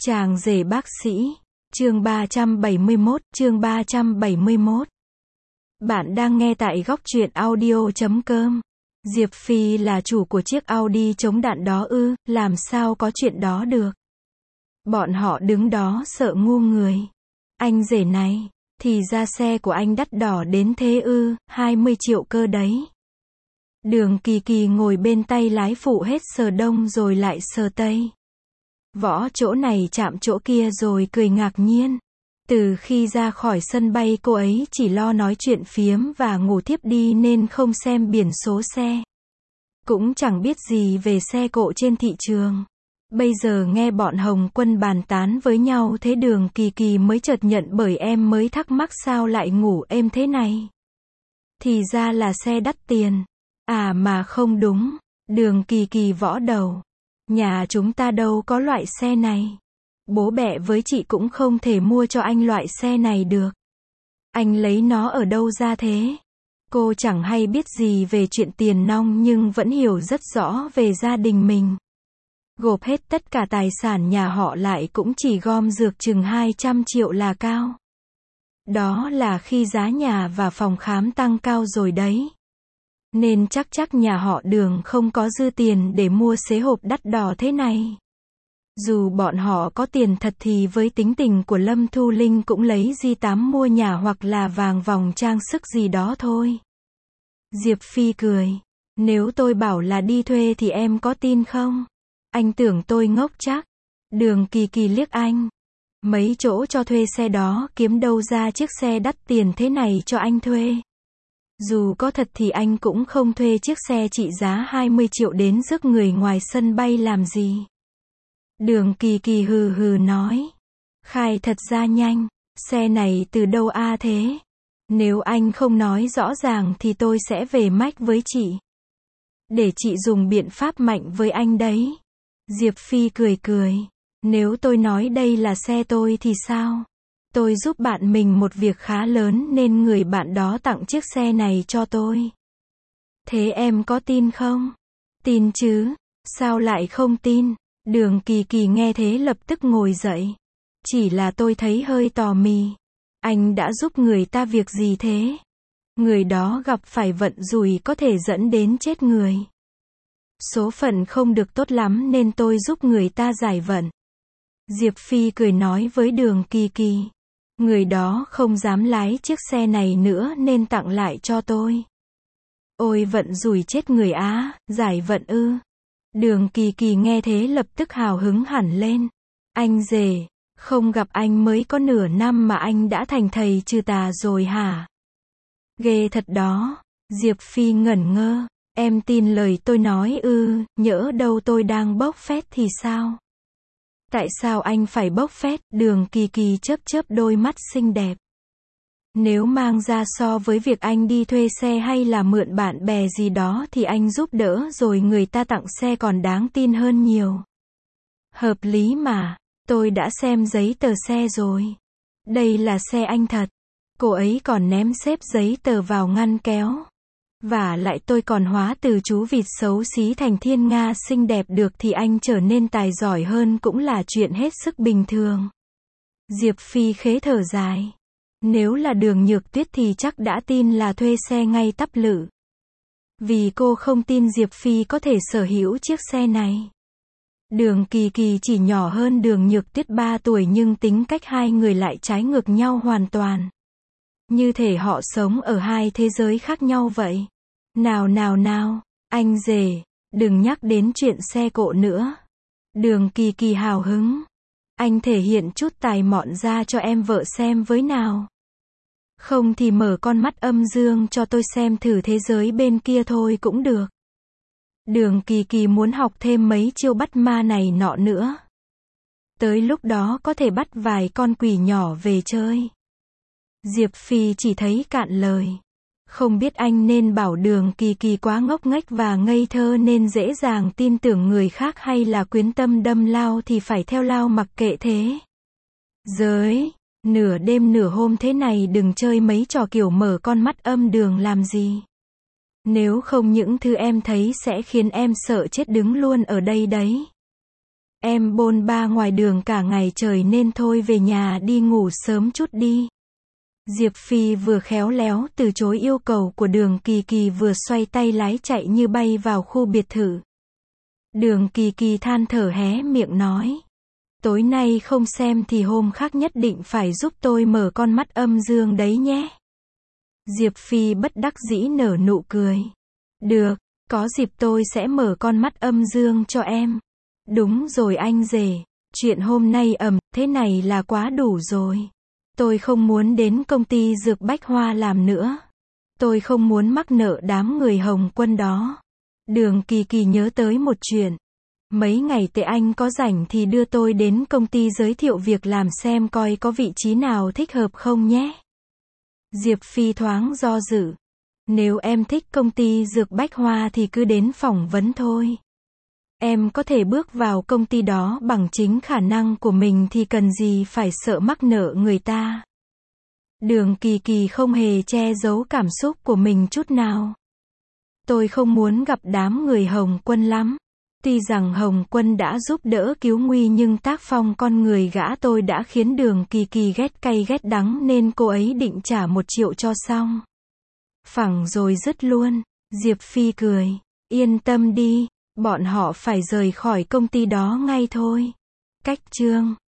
Chàng rể bác sĩ, chương 371. Bạn đang nghe tại góc truyện audio.com. Diệp Phi là chủ của chiếc Audi chống đạn đó ư, làm sao có chuyện đó được. Bọn họ đứng đó sợ ngu người. Anh rể này, thì ra xe của anh đắt đỏ đến thế ư, 20 triệu cơ đấy. Đường Kỳ Kỳ ngồi bên tay lái phụ hết sờ đông rồi lại sờ tây. Võ chỗ này chạm chỗ kia rồi cười ngạc nhiên. Từ khi ra khỏi sân bay cô ấy chỉ lo nói chuyện phiếm và ngủ thiếp đi nên không xem biển số xe. Cũng chẳng biết gì về xe cộ trên thị trường. Bây giờ nghe bọn Hồng Quân bàn tán với nhau thế Đường Kỳ Kỳ mới chợt nhận bởi em mới thắc mắc sao lại ngủ êm thế này. Thì ra là xe đắt tiền. À mà không đúng. Đường Kỳ Kỳ võ đầu. Nhà chúng ta đâu có loại xe này. Bố mẹ với chị cũng không thể mua cho anh loại xe này được. Anh lấy nó ở đâu ra thế? Cô chẳng hay biết gì về chuyện tiền nong nhưng vẫn hiểu rất rõ về gia đình mình. Gộp hết tất cả tài sản nhà họ lại cũng chỉ gom dược chừng 200 triệu là cao. Đó là khi giá nhà và phòng khám tăng cao rồi đấy. Nên chắc nhà họ Đường không có dư tiền để mua xế hộp đắt đỏ thế này. Dù bọn họ có tiền thật thì với tính tình của Lâm Thu Linh cũng lấy G8 mua nhà hoặc là vàng vòng trang sức gì đó thôi. Diệp Phi cười. Nếu tôi bảo là đi thuê thì em có tin không? Anh tưởng tôi ngốc chắc. Đường Kỳ Kỳ liếc anh. Mấy chỗ cho thuê xe đó kiếm đâu ra chiếc xe đắt tiền thế này cho anh thuê. Dù có thật thì anh cũng không thuê chiếc xe trị giá 20 triệu đến rước người ngoài sân bay làm gì. Đường Kỳ Kỳ hừ hừ nói. Khai thật ra nhanh, xe này từ đâu a thế? Nếu anh không nói rõ ràng thì tôi sẽ về mách với chị. Để chị dùng biện pháp mạnh với anh đấy. Diệp Phi cười. Nếu tôi nói đây là xe tôi thì sao? Tôi giúp bạn mình một việc khá lớn nên người bạn đó tặng chiếc xe này cho tôi. Thế em có tin không? Tin chứ, sao lại không tin? Đường Kỳ Kỳ nghe thế lập tức ngồi dậy. Chỉ là tôi thấy hơi tò mì. Anh đã giúp người ta việc gì thế? Người đó gặp phải vận rủi có thể dẫn đến chết người. Số phận không được tốt lắm nên tôi giúp người ta giải vận. Diệp Phi cười nói với Đường Kỳ Kỳ. Người đó không dám lái chiếc xe này nữa nên tặng lại cho tôi. Ôi vận rủi chết người á, giải vận ư. Đường Kỳ Kỳ nghe thế lập tức hào hứng hẳn lên. Anh rể, không gặp anh mới có nửa năm mà anh đã thành thầy trừ tà rồi hả? Ghê thật đó. Diệp Phi ngẩn ngơ. Em tin lời tôi nói ư, nhỡ đâu tôi đang bốc phét thì sao? Tại sao anh phải bốc phét? Đường Kỳ Kỳ chớp đôi mắt xinh đẹp. Nếu mang ra so với việc anh đi thuê xe hay là mượn bạn bè gì đó thì anh giúp đỡ rồi người ta tặng xe còn đáng tin hơn nhiều. Hợp lý mà, tôi đã xem giấy tờ xe rồi. Đây là xe anh thật. Cô ấy còn ném xếp giấy tờ vào ngăn kéo. Và lại tôi còn hóa từ chú vịt xấu xí thành thiên nga xinh đẹp được thì anh trở nên tài giỏi hơn cũng là chuyện hết sức bình thường. Diệp Phi khế thở dài. Nếu là Đường Nhược Tuyết thì chắc đã tin là thuê xe ngay tắp lự. Vì cô không tin Diệp Phi có thể sở hữu chiếc xe này. Đường Kỳ Kỳ chỉ nhỏ hơn Đường Nhược Tuyết 3 tuổi nhưng tính cách hai người lại trái ngược nhau hoàn toàn. Như thể họ sống ở hai thế giới khác nhau vậy. Nào, anh rể, đừng nhắc đến chuyện xe cộ nữa. Đường Kỳ Kỳ hào hứng. Anh thể hiện chút tài mọn ra cho em vợ xem với nào. Không thì mở con mắt âm dương cho tôi xem thử thế giới bên kia thôi cũng được. Đường Kỳ Kỳ muốn học thêm mấy chiêu bắt ma này nọ nữa. Tới lúc đó có thể bắt vài con quỷ nhỏ về chơi. Diệp Phi chỉ thấy cạn lời. Không biết anh nên bảo Đường Kỳ Kỳ quá ngốc nghếch và ngây thơ nên dễ dàng tin tưởng người khác hay là quyến tâm đâm lao thì phải theo lao mặc kệ thế. Giới, nửa đêm nửa hôm thế này đừng chơi mấy trò kiểu mở con mắt âm đường làm gì. Nếu không những thứ em thấy sẽ khiến em sợ chết đứng luôn ở đây đấy. Em bôn ba ngoài đường cả ngày trời nên thôi về nhà đi ngủ sớm chút đi. Diệp Phi vừa khéo léo từ chối yêu cầu của Đường Kỳ Kỳ vừa xoay tay lái chạy như bay vào khu biệt thự. Đường Kỳ Kỳ than thở hé miệng nói. Tối nay không xem thì hôm khác nhất định phải giúp tôi mở con mắt âm dương đấy nhé. Diệp Phi bất đắc dĩ nở nụ cười. Được, có dịp tôi sẽ mở con mắt âm dương cho em. Đúng rồi anh rể, chuyện hôm nay thế này là quá đủ rồi. Tôi không muốn đến công ty dược Bách Hoa làm nữa. Tôi không muốn mắc nợ đám người Hồng Quân đó. Đường Kỳ Kỳ nhớ tới một chuyện. Mấy ngày tới anh có rảnh thì đưa tôi đến công ty giới thiệu việc làm xem coi có vị trí nào thích hợp không nhé. Diệp Phi thoáng do dự. Nếu em thích công ty dược Bách Hoa thì cứ đến phỏng vấn thôi. Em có thể bước vào công ty đó bằng chính khả năng của mình thì cần gì phải sợ mắc nợ người ta. Đường Kỳ Kỳ không hề che giấu cảm xúc của mình chút nào. Tôi không muốn gặp đám người Hồng Quân lắm. Tuy rằng Hồng Quân đã giúp đỡ cứu nguy nhưng tác phong con người gã tôi đã khiến Đường Kỳ Kỳ ghét cay ghét đắng nên cô ấy định trả 1 triệu cho xong. Phẳng rồi dứt luôn. Diệp Phi cười. Yên tâm đi, bọn họ phải rời khỏi công ty đó ngay thôi. Cách chương